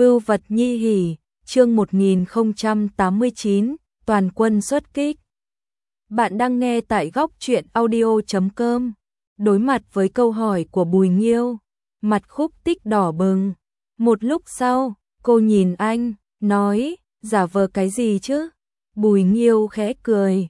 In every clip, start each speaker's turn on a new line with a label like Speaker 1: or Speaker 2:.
Speaker 1: Vưu vật nhi hỉ, chương 1089, toàn quân xuất kích. Bạn đang nghe tại góc truyện audio.com. Đối mặt với câu hỏi của Bùi Nghiêu, mặt Khúc Tích đỏ bừng. Một lúc sau, cô nhìn anh, nói, giả vờ cái gì chứ? Bùi Nghiêu khẽ cười,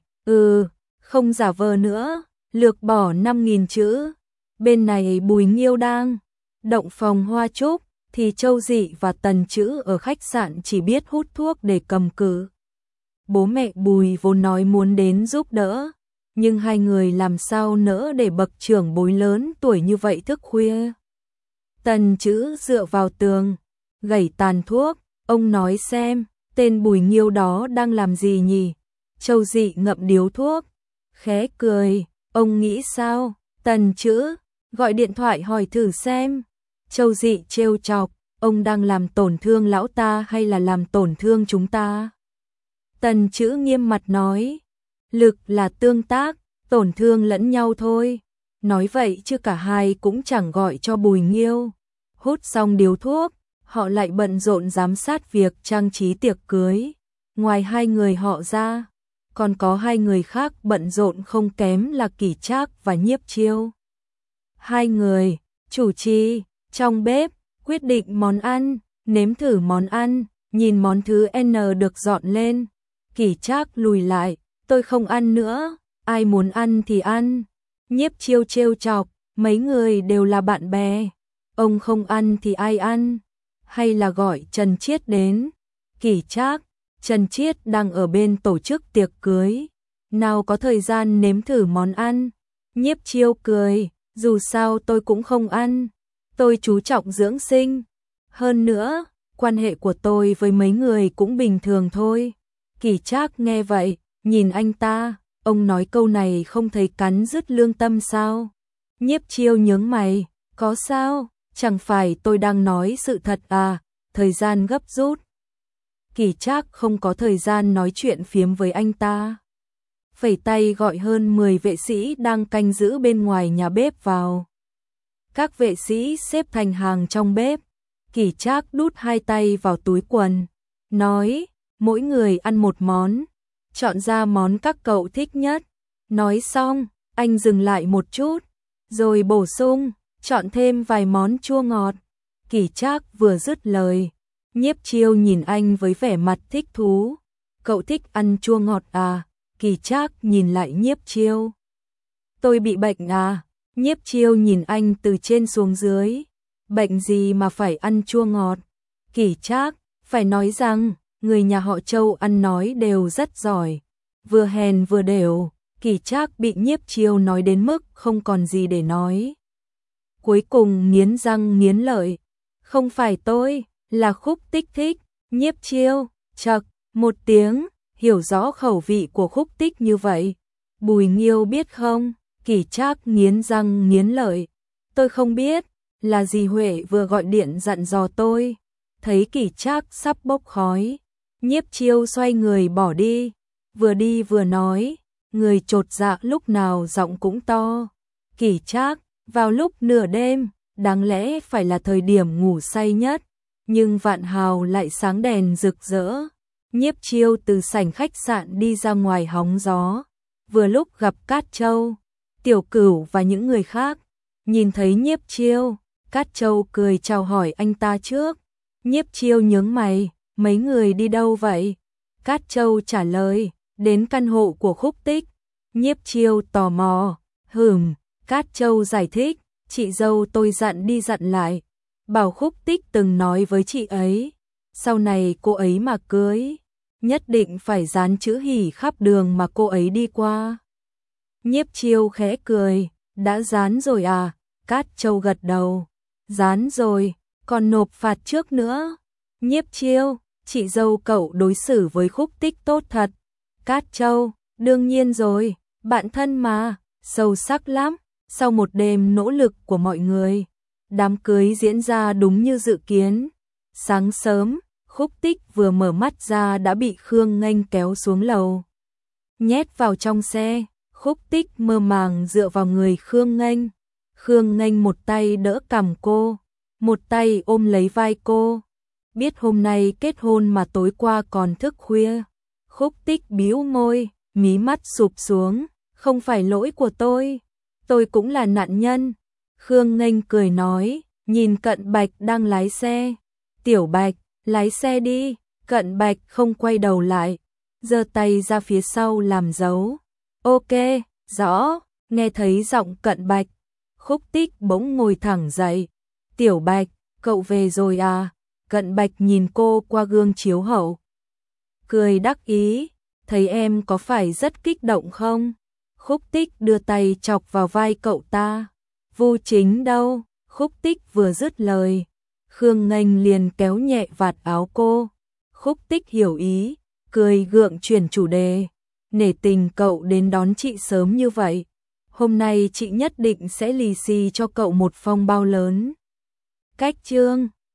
Speaker 1: không giả vờ nữa, lược bỏ 5.000 chữ. Bên này Bùi Nghiêu đang động phòng hoa trúc, thì Châu Dị và Tần Chữ ở khách sạn chỉ biết hút thuốc để cầm cự. Bố mẹ Bùi vốn nói muốn đến giúp đỡ, nhưng hai người làm sao nỡ để bậc trưởng bối lớn tuổi như vậy thức khuya. Tần Chữ dựa vào tường, gẩy tàn thuốc, ông nói xem, tên Bùi Nghiêu đó đang làm gì nhỉ? Châu Dị ngậm điếu thuốc, khẽ cười, ông nghĩ sao? Tần Chữ gọi điện thoại hỏi thử xem. Châu Dị trêu chọc, ông đang làm tổn thương lão ta hay là làm tổn thương chúng ta? Tần Chữ nghiêm mặt nói, lực là tương tác, tổn thương lẫn nhau thôi. Nói vậy chứ cả hai cũng chẳng gọi cho Bùi Nghiêu. Hút xong điếu thuốc, họ lại bận rộn giám sát việc trang trí tiệc cưới. Ngoài hai người họ ra, còn có hai người khác bận rộn không kém là Kỷ Trác và Nhiếp Chiêu. Hai người chủ trì trong bếp, quyết định món ăn, nếm thử món ăn, nhìn món thứ N được dọn lên. Kỷ Trác lùi lại, tôi không ăn nữa, ai muốn ăn thì ăn. Nhiếp Chiêu trêu chọc, mấy người đều là bạn bè, ông không ăn thì ai ăn? Hay là gọi Trần Chiết đến? Kỷ Trác, Trần Chiết đang ở bên tổ chức tiệc cưới, nào có thời gian nếm thử món ăn. Nhiếp Chiêu cười, dù sao tôi cũng không ăn. Tôi chú trọng dưỡng sinh. Hơn nữa, quan hệ của tôi với mấy người cũng bình thường thôi. Kỷ Trác nghe vậy, nhìn anh ta, ông nói câu này không thấy cắn rứt lương tâm sao? Nhiếp Chiêu nhướng mày, có sao? Chẳng phải tôi đang nói sự thật à? Thời gian gấp rút. Kỷ Trác không có thời gian nói chuyện phiếm với anh ta. Phẩy tay gọi hơn 10 vệ sĩ đang canh giữ bên ngoài nhà bếp vào. Các vệ sĩ xếp thành hàng trong bếp. Kỷ Trác đút hai tay vào túi quần, nói, mỗi người ăn một món, chọn ra món các cậu thích nhất. Nói xong, anh dừng lại một chút, rồi bổ sung, chọn thêm vài món chua ngọt. Kỷ Trác vừa dứt lời, Nhiếp Chiêu nhìn anh với vẻ mặt thích thú. Cậu thích ăn chua ngọt à? Kỷ Trác nhìn lại Nhiếp Chiêu. Tôi bị bệnh à? Nhiếp Chiêu nhìn anh từ trên xuống dưới. Bệnh gì mà phải ăn chua ngọt? Kỷ Trác, phải nói rằng, người nhà họ Châu ăn nói đều rất giỏi. Vừa hèn vừa đều. Kỷ Trác bị Nhiếp Chiêu nói đến mức không còn gì để nói. Cuối cùng nghiến răng nghiến lợi. Không phải tôi, là Khúc Tích thích. Nhiếp Chiêu, chậc, một tiếng, hiểu rõ khẩu vị của Khúc Tích như vậy. Bùi Nghiêu biết không? Kỷ Trác nghiến răng nghiến lợi. Tôi không biết, là dì Huệ vừa gọi điện dặn dò tôi. Thấy Kỷ Trác sắp bốc khói, Nhiếp Chiêu xoay người bỏ đi vừa nói, người chột dạ lúc nào giọng cũng to. Kỷ Trác, vào lúc nửa đêm, đáng lẽ phải là thời điểm ngủ say nhất, nhưng Vạn Hào lại sáng đèn rực rỡ. Nhiếp Chiêu từ sảnh khách sạn đi ra ngoài hóng gió, vừa lúc gặp Cát Châu, Tiểu Cửu và những người khác. Nhìn thấy Nhiếp Chiêu, Cát Châu cười chào hỏi anh ta trước. Nhiếp Chiêu nhướng mày, mấy người đi đâu vậy? Cát Châu trả lời, đến căn hộ của Khúc Tích. Nhiếp Chiêu tò mò, Cát Châu giải thích, chị dâu tôi dặn đi dặn lại, bảo Khúc Tích từng nói với chị ấy, sau này cô ấy mà cưới, nhất định phải dán chữ hỉ khắp đường mà cô ấy đi qua. Nhiếp Chiêu khẽ cười, đã dán rồi à? Cát Châu gật đầu, dán rồi, còn nộp phạt trước nữa. Nhiếp Chiêu, chị dâu cậu đối xử với Khúc Tích tốt thật. Cát Châu, đương nhiên rồi, bạn thân mà, sâu sắc lắm. Sau một đêm nỗ lực của mọi người, đám cưới diễn ra đúng như dự kiến. Sáng sớm, Khúc Tích vừa mở mắt ra đã bị Khương Nghênh kéo xuống lầu, nhét vào trong xe. Khúc Tích mơ màng dựa vào người Khương Nghênh. Khương Nghênh một tay đỡ cằm cô, một tay ôm lấy vai cô. biết hôm nay kết hôn mà tối qua còn thức khuya. Khúc Tích bĩu môi, mí mắt sụp xuống, không phải lỗi của tôi cũng là nạn nhân. Khương Nghênh cười nói, nhìn Cận Bạch đang lái xe. Tiểu Bạch, lái xe đi. Cận Bạch không quay đầu lại, giơ tay ra phía sau làm dấu. Ok, rõ. Nghe thấy giọng Cận Bạch, Khúc Tích bỗng ngồi thẳng dậy. Tiểu Bạch, cậu về rồi à? Cận Bạch nhìn cô qua gương chiếu hậu, cười đắc ý, thấy em có phải rất kích động không? Khúc Tích đưa tay chọc vào vai cậu ta. Vu Chính đâu? Khúc Tích vừa dứt lời, Khương Nghênh liền kéo nhẹ vạt áo cô. Khúc Tích hiểu ý, cười gượng chuyển chủ đề. Nể tình cậu đến đón chị sớm như vậy. Hôm nay chị nhất định sẽ lì xì cho cậu một phong bao lớn. Cách chương